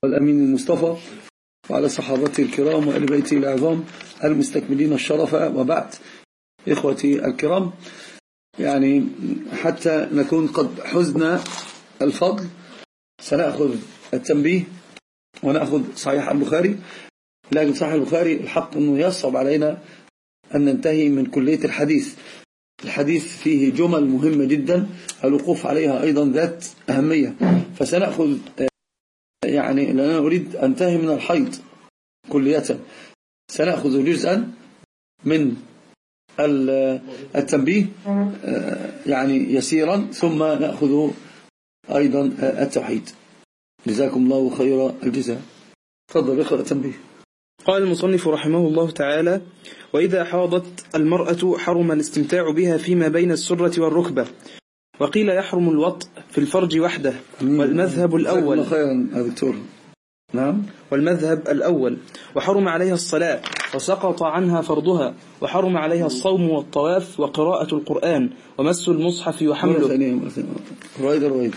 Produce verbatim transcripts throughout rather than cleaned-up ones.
والأمين المصطفى وعلى صحابته الكرام وآل بيته العظام المستكملين الشرف، وبعد. إخوتي الكرام، يعني حتى نكون قد حزنا الفضل سنأخذ التنبيه ونأخذ صحيح البخاري. لكن صحيح البخاري الحق أنه يصعب علينا أن ننتهي من كلية الحديث. الحديث فيه جمل مهمة جدا الوقوف عليها أيضا ذات أهمية، فسنأخذ يعني لأننا أريد أنتهي من الحيض كلية، سنأخذ جزءا من التنبيه يعني يسيرا، ثم نأخذ أيضا التوحيد. جزاكم الله خير الجزاء. تفضل اقرأ التنبيه. قال المصنف رحمه الله تعالى: وإذا حاضت المرأة حرم الاستمتاع بها فيما بين السرة والركبة. وقيل يحرم الوطء في الفرج وحده، والمذهب الأول خيرا دكتور. نعم. والمذهب الأول وحرم عليها الصلاة وسقط عنها فرضها، وحرم عليها الصوم والطواف وقراءة القرآن ومس المصحف وحمله. رويد رويد.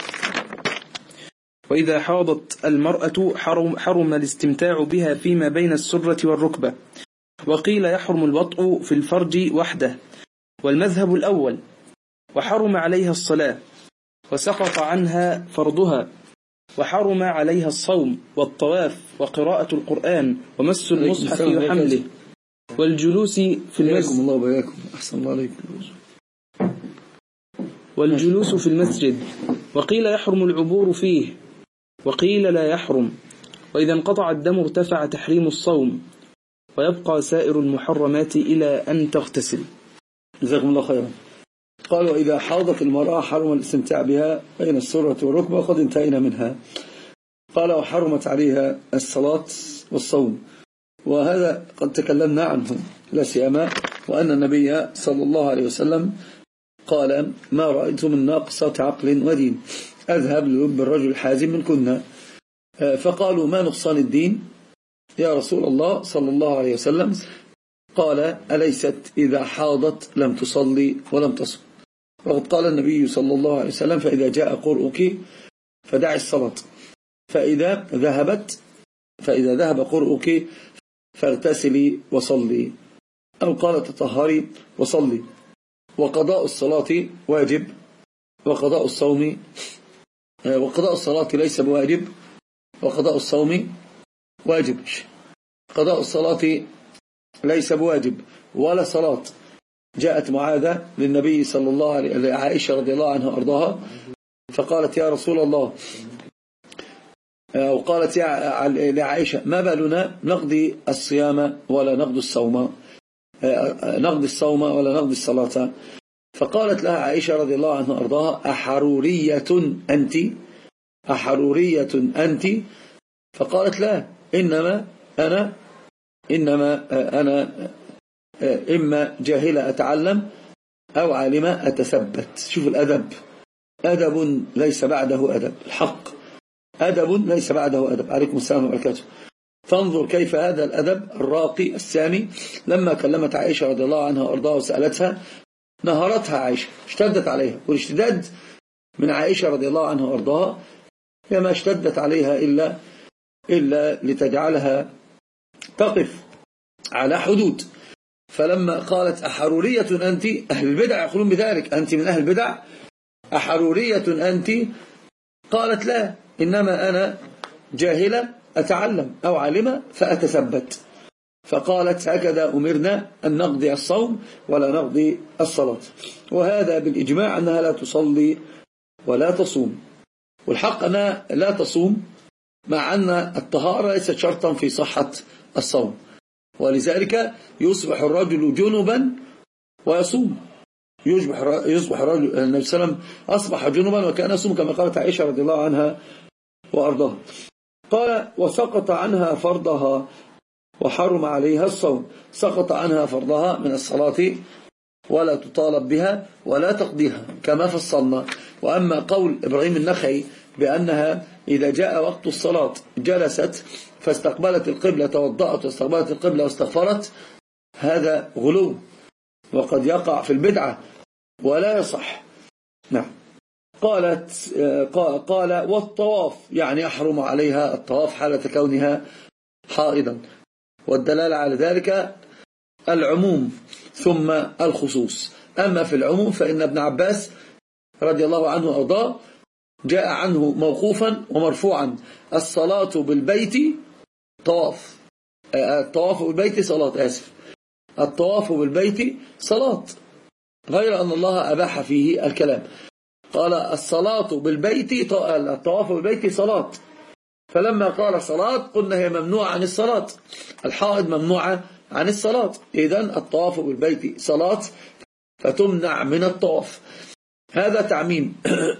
وإذا حاضت المرأة حرم, حرم الاستمتاع بها فيما بين السرة والركبة. وقيل يحرم الوطء في الفرج وحده، والمذهب الأول وحرم عليها الصلاة وسقط عنها فرضها، وحرم عليها الصوم والطواف وقراءة القرآن ومس المصحف وحمله والجلوس في المسجد. الله وبياكم. أحسن الله عليكم. والجلوس في المسجد. وقيل يحرم العبور فيه، وقيل لا يحرم. وإذا انقطع الدم ارتفع تحريم الصوم، ويبقى سائر المحرمات إلى أن تغتسل. جزاكم الله خيرا. قال: وإذا حاضت المرأة حرم الاستمتاع بها بين السرة والركبة، قد انتهينا منها. قال: وحرمت عليها الصلاة والصوم، وهذا قد تكلمنا عنه لا سيما، وأن النبي صلى الله عليه وسلم قال: ما رأيت من ناقصة عقل ودين أذهب للب الرجل الحازم من كنا. فقالوا: ما نقصان الدين يا رسول الله صلى الله عليه وسلم؟ قال: أليست إذا حاضت لم تصلي ولم تصم؟ وقد قال النبي صلى الله عليه وسلم: فإذا جاء قرؤك فدع الصلاة، فإذا ذهبت فإذا ذهب قرؤك فاغتسلي وصلي، أو قال: تطهري وصلي. وقضاء الصلاة واجب، وقضاء الصوم وقضاء الصلاة ليس بواجب، وقضاء الصوم واجب. قضاء الصلاة ليس بواجب ولا صلاة. جاءت معاذة للنبي صلى الله عليه عائشة رضي الله عنها أرضاها، فقالت: يا رسول الله، أو قالت لعائشة: ما بالنا نقضي الصيام ولا نقضي الصوم نقضي الصوم ولا نقضي الصلاة؟ فقالت لها عائشة رضي الله عنها أرضاها: أحرورية أنت أحرورية أنت؟ فقالت: لا، إنما أنا إنما أنا إما جاهلة أتعلم أو عالمة أتثبت. شوف الأدب، أدب ليس بعده أدب، الحق أدب ليس بعده أدب. عليكم السلام وبركاته. فانظر كيف هذا الأدب الراقي السامي. لما كلمت عائشة رضي الله عنها وأرضاها وسألتها، نهرتها عائشة، اشتدت عليها، والاشتداد من عائشة رضي الله عنها وأرضاها هي ما اشتدت عليها إلا إلا لتجعلها تقف على حدود. فلما قالت: أحرورية أنت؟ أهل البدع يقولون بذلك، أنت من أهل البدع؟ أحرورية أنت؟ قالت: لا، إنما أنا جاهلة أتعلم أو عالمة فأتثبت. فقالت: هكذا أمرنا أن نقضي الصوم ولا نقضي الصلاة. وهذا بالإجماع أنها لا تصلي ولا تصوم. والحق أنها لا تصوم، مع أن الطهارة ليست شرطا في صحة الصوم، ولذلك يصبح الرجل جنبا ويصوم. يصبح يصبح الرجل، النبي صلى الله عليه وسلم أصبح جنبا وكان يصوم كما قالت عائشة رضي الله عنها وأرضاها. قال: وسقط عنها فرضها وحرم عليها الصوم. سقط عنها فرضها من الصلاة ولا تطالب بها ولا تقضيها كما فصلنا. وأما قول إبراهيم النخعي بأنها إذا جاء وقت الصلاة جلست فاستقبلت القبلة، توضأت واستقبلت القبلة واستغفرت، هذا غلو وقد يقع في البدعة ولا يصح. نعم. قالت قال والطواف يعني يحرم عليها الطواف حالة كونها حائضا، والدلالة على ذلك العموم ثم الخصوص. أما في العموم فإن ابن عباس رضي الله عنه وأرضاه جاء عنه موقوفا ومرفوعا الصلاة بالبيت طواف، الطواف بالبيت صلاة آسف الطواف بالبيت صلاة، غير أن الله أباح فيه الكلام. قال الصلاة بالبيت الطواف بالبيت صلاة، فلما قال صلاة قلنا هي ممنوعة عن الصلاة، الحائض ممنوعة عن الصلاة، إذن الطواف بالبيت صلاة فتمنع من الطواف. هذا تعميم.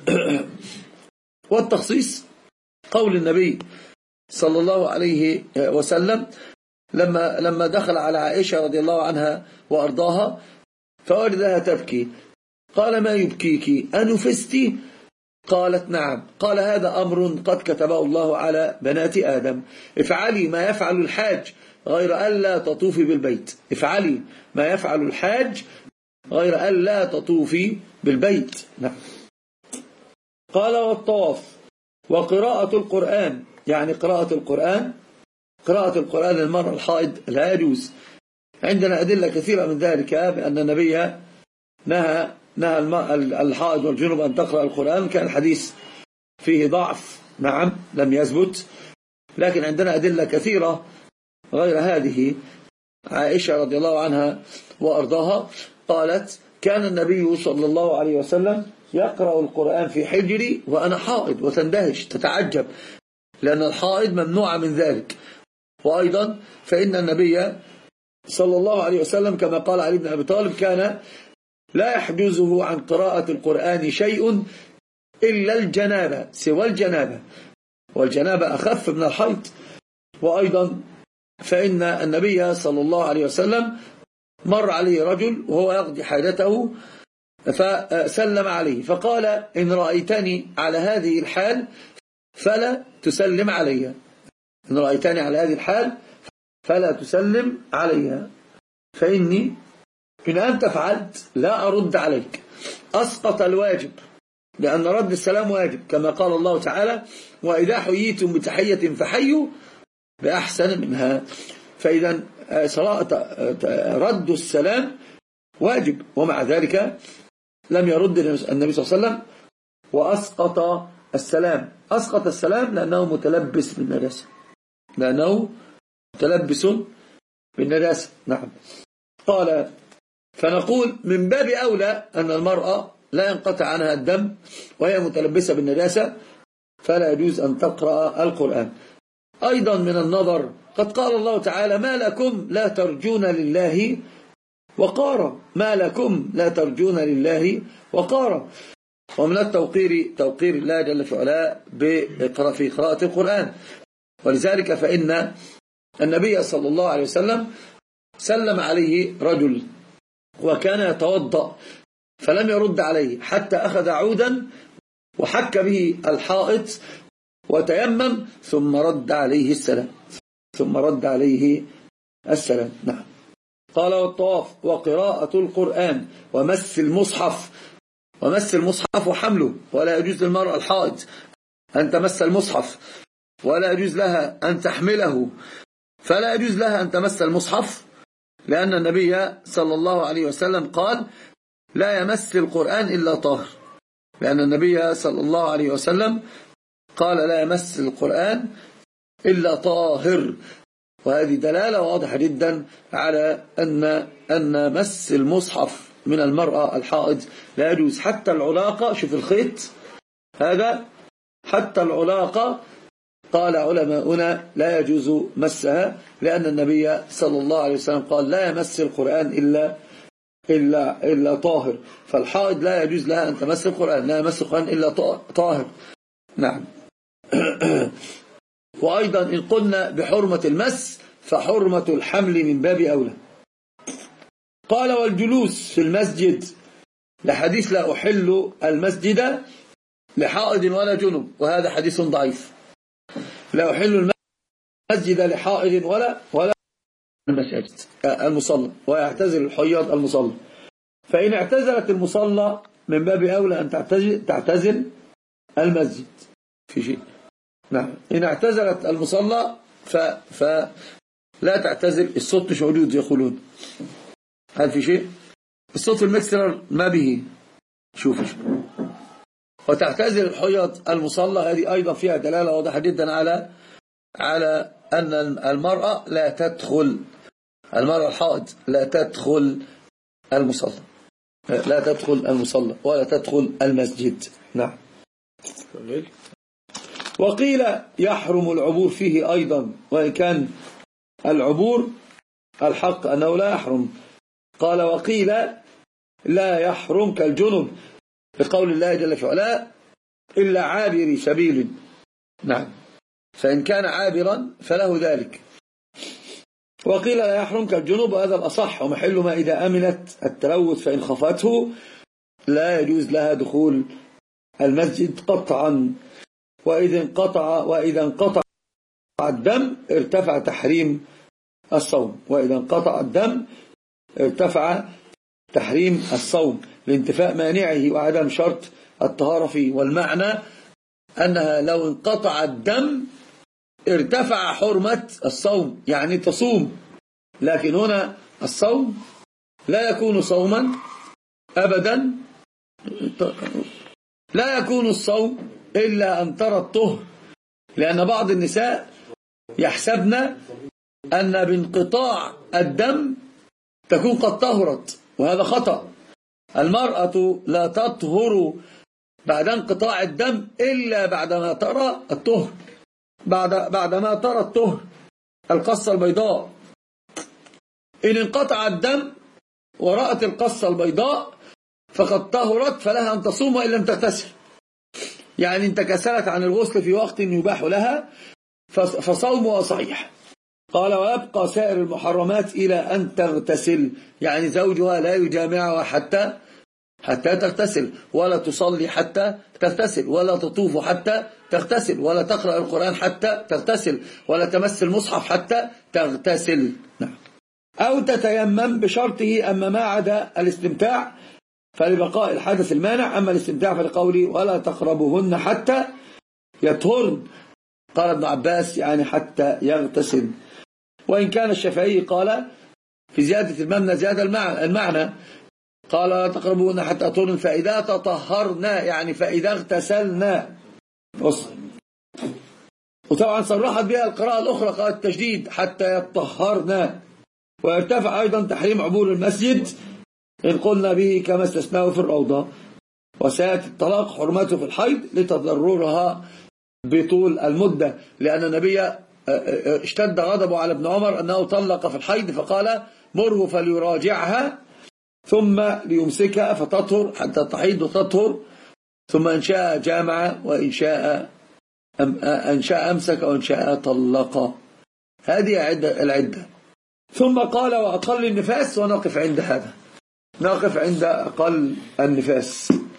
والتخصيص قول النبي صلى الله عليه وسلم لما لما دخل على عائشة رضي الله عنها وأرضاها فوجدها تبكي، قال ما يبكيك أنفستي؟ قالت نعم. قال هذا أمر قد كتبه الله على بنات آدم، افعلي ما يفعل الحاج غير ألا تطوفي بالبيت، افعلي ما يفعل الحاج غير ألا تطوفي بالبيت. نعم. قال والطواف وقراءة القرآن، يعني قراءة القرآن قراءة القرآن للمرأة الحائض لا يجوز. عندنا أدلة كثيرة من ذلك، بأن النبي نهى نهى الحائض والجنوب أن تقرأ القرآن، كان الحديث فيه ضعف، نعم لم يثبت، لكن عندنا أدلة كثيرة غير هذه. عائشة رضي الله عنها وأرضاها قالت كان النبي صلى الله عليه وسلم يقرأ القرآن في حجري وأنا حائض، وتندهش تتعجب لأن الحائض ممنوعة من ذلك. وأيضا فإن النبي صلى الله عليه وسلم كما قال علي بن أبي طالب كان لا يحجزه عن قراءة القرآن شيء إلا الجنابة، سوى الجنابة، والجنابة أخف من الحيض. وأيضا فإن النبي صلى الله عليه وسلم مر عليه رجل وهو يقضي حاجته فسلم عليه فقال إن رأيتني على هذه الحال فلا تسلم علي، إن رأيتني على هذه الحال فلا تسلم عليها، فإني إن أنت فعلت لا أرد عليك. أسقط الواجب، لأن رد السلام واجب كما قال الله تعالى وإذا حييتم بتحية فحيوا بأحسن منها. فإذا رد السلام واجب، ومع ذلك لم يرد النبي صلى الله عليه وسلم وأسقط السلام. أسقط السلام لأنه متلبس بالنجاسة، لأنه متلبس بالنجاسة. نعم. قال فنقول من باب أولى أن المرأة لا ينقطع عنها الدم وهي متلبسة بالنجاسة فلا يجوز أن تقرأ القرآن. أيضا من النظر قد قال الله تعالى ما لكم لا ترجون لله وقارا، ما لكم لا ترجون لله وقارا. ومن التوقير توقير الله جل في علاه في قراءة القرآن، ولذلك فإن النبي صلى الله عليه وسلم سلم عليه رجل وكان يتوضأ فلم يرد عليه حتى أخذ عودا وحك به الحائط وتيمم ثم رد عليه السلام ثم رد عليه السلام. نعم. قال والطواف وقراءة القرآن ومس المصحف، ومس المصحف وحمله، ولا يجوز للمرأة الحائض أن تمس المصحف ولا يجوز لها أن تحمله، فلا يجوز لها أن تمس المصحف لأن النبي صلى الله عليه وسلم قال لا يمس القرآن إلا طاهر، لأن النبي صلى الله عليه وسلم قال لا يمس القرآن إلا طاهر. وهذه دلالة واضحة جدا على أن أن مس المصحف من المرأة الحائض لا يجوز. حتى العلاقة، شوف الخيط هذا، حتى العلاقة قال علماؤنا لا يجوز مسها، لأن النبي صلى الله عليه وسلم قال لا يمس القرآن إلا إلا إلا طاهر، فالحائض لا يجوز لها أن تمس القرآن، لا يمس القرآن إلا طاهر. نعم. وأيضا إن قلنا بحرمة المس فحرمة الحمل من باب أولى. قال والجلوس في المسجد لحديث لا أحل المسجد لحائض ولا جنب، وهذا حديث ضعيف. لا أحل المسجد لحائض ولا ولا المساجد المصلى، ويعتزل الحيض المصلى. فإن اعتزلت المصلى من باب أولى أن تعتزل, تعتزل المسجد في شيء. نعم. إن اعتزلت المصلى ف... فلا تعتزل، الصوت مش موجود يقولون. هل في شيء؟ الصوت في المكسر ما به. شوف شوف. وتعتزل الحيض المصلى، هذه أيضا فيها دلالة واضحة جدا على على أن المرأة لا تدخل، المرأة الحائض لا تدخل المصلى، لا تدخل المصلى ولا تدخل المسجد. نعم. وقيل يحرم العبور فيه أيضا، وإن كان العبور الحق أنه لا يحرم. قال وقيل لا يحرم كالجنب بقول الله جل في علاه إلا عابر سبيل. نعم. فإن كان عابرا فله ذلك. وقيل لا يحرم كالجنب، وهذا الأصح، ومحل ما إذا أمنت التلوث فإن خفته لا يجوز لها دخول المسجد قطعا. وإذا انقطع وإذا انقطع الدم ارتفع تحريم الصوم، وإذا انقطع الدم ارتفع تحريم الصوم لانتفاء مانعه وعدم شرط الطهارة فيه. والمعنى أنها لو انقطع الدم ارتفع حرمة الصوم، يعني تصوم، لكن هنا الصوم لا يكون صوما أبدا، لا يكون الصوم إلا أن ترى الطهر، لأن بعض النساء يحسبن أن بانقطاع الدم تكون قد طهرت، وهذا خطأ. المرأة لا تطهر بعد انقطاع الدم إلا بعدما ترى الطهر، بعد بعدما ترى الطهر القصة البيضاء. إن انقطع الدم ورأت القصة البيضاء فقد طهرت، فلها أن تصوم وإن لم تغتسل. يعني إن تكسلت عن الغسل في وقت يباح لها فصومها صحيح. قال ويبقى سائر المحرمات إلى أن تغتسل، يعني زوجها لا يجامعها حتى حتى تغتسل، ولا تصلي حتى تغتسل، ولا تطوف حتى تغتسل، ولا تقرأ القرآن حتى تغتسل، ولا تمس المصحف حتى تغتسل. نعم. أو تتيمم بشرطه. أما ما عدا الاستمتاع فلبقاء الحدث المانع، أما الاستمتاع فلقوله ولا تقربوهن حتى يطهرن. قال ابن عباس يعني حتى يغتسل. وإن كان الشافعي قال في زيادة المبنى زيادة المعنى، قال لا تقربوهن حتى يطهرن فإذا تطهرنا، يعني فإذا اغتسلنا. وطبعا صرحت بها القراءة الأخرى، قالت التشديد حتى يطهرنا. ويرتفع أيضا تحريم عبور المسجد إن قلنا به كما استثناه في الروضة. وسيأتي الطلاق حرمته في الحيض لتضررها بطول المدة، لأن النبي اشتد غضبه على ابن عمر أنه طلق في الحيض، فقال مره فليراجعها ثم ليمسكها فتطهر حتى تحيض وتطهر، ثم إن شاء جامع وإن شاء أن شاء أمسك وإن شاء طلق. هذه عدة العدة. ثم قال وأقل النفاس، ونقف عند هذا، نقف عند أقل النفاس.